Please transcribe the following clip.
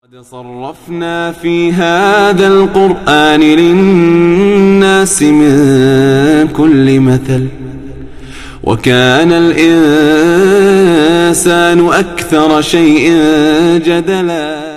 قد صرفنا في هذا القرآن للناس من كل مثل وكان الإنسان أكثر شيء جدلا.